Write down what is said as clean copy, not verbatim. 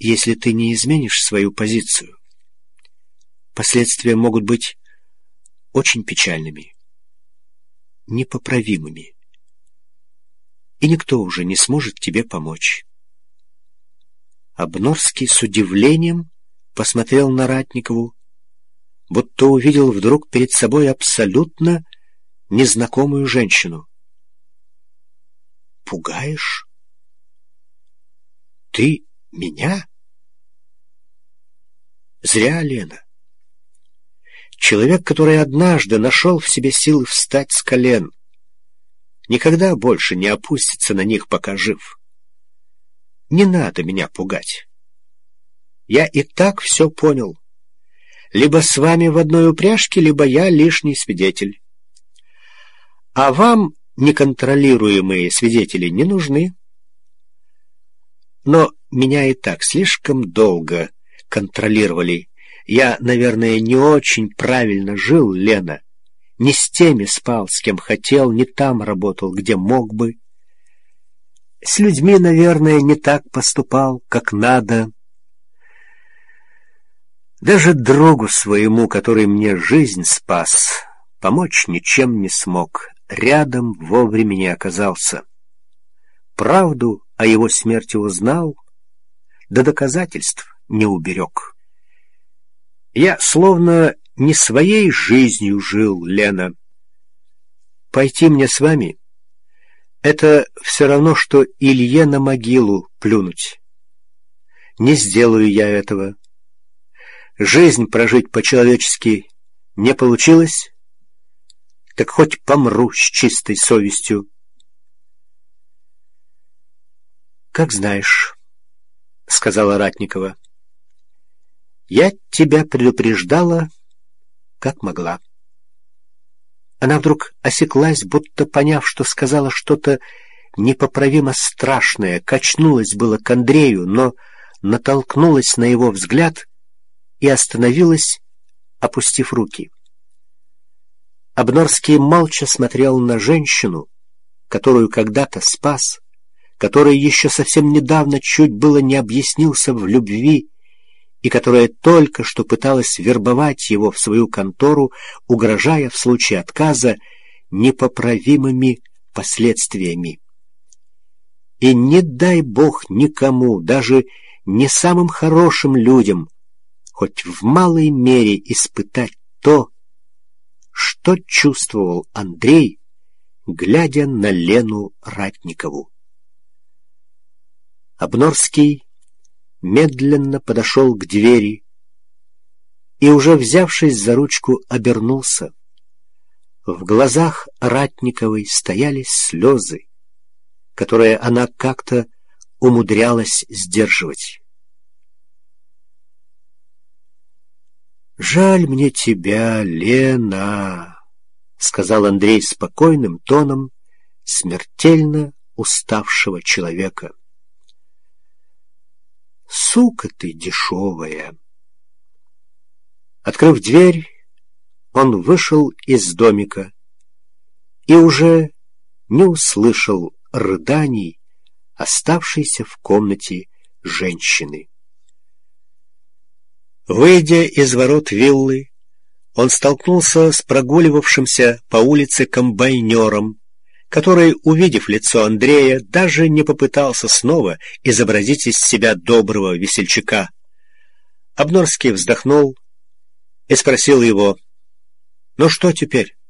если ты не изменишь свою позицию, последствия могут быть очень печальными, непоправимыми, и никто уже не сможет тебе помочь». Обнорский с удивлением посмотрел на Ратникову, будто увидел вдруг перед собой абсолютно незнакомую женщину. «Пугаешь? Ты меня?» «Зря, Лена. Человек, который однажды нашел в себе силы встать с колен, никогда больше не опустится на них, пока жив. Не надо меня пугать. Я и так все понял. Либо с вами в одной упряжке, либо я лишний свидетель. А вам неконтролируемые свидетели не нужны. Но меня и так слишком долго контролировали. Я, наверное, не очень правильно жил, Лена. Не с теми спал, с кем хотел, не там работал, где мог бы. С людьми, наверное, не так поступал, как надо. Даже другу своему, который мне жизнь спас, помочь ничем не смог, рядом вовремя не оказался. Правду о его смерти узнал, до доказательств не уберег. Я словно не своей жизнью жил, Лена. Пойти мне с вами — это все равно, что Илье на могилу плюнуть. Не сделаю я этого. Жизнь прожить по-человечески не получилось, так хоть помру с чистой совестью. «Как знаешь», — сказала Ратникова. «Я тебя предупреждала, как могла». Она вдруг осеклась, будто поняв, что сказала что-то непоправимо страшное, качнулась было к Андрею, но натолкнулась на его взгляд и остановилась, опустив руки. Обнорский молча смотрел на женщину, которую когда-то спас, которой еще совсем недавно чуть было не объяснился в любви и которая только что пыталась вербовать его в свою контору, угрожая в случае отказа непоправимыми последствиями. И не дай Бог никому, даже не самым хорошим людям, хоть в малой мере испытать то, что чувствовал Андрей, глядя на Лену Ратникову. Обнорский медленно подошел к двери и, уже взявшись за ручку, обернулся. В глазах Ратниковой стояли слезы, которые она как-то умудрялась сдерживать. «Жаль мне тебя, Лена», — сказал Андрей спокойным тоном смертельно уставшего человека. «Сука ты дешевая». Открыв дверь, он вышел из домика и уже не услышал рыданий оставшейся в комнате женщины. Выйдя из ворот виллы, он столкнулся с прогуливавшимся по улице комбайнером, который, увидев лицо Андрея, даже не попытался снова изобразить из себя доброго весельчака. Обнорский вздохнул и спросил его: «Ну что теперь?»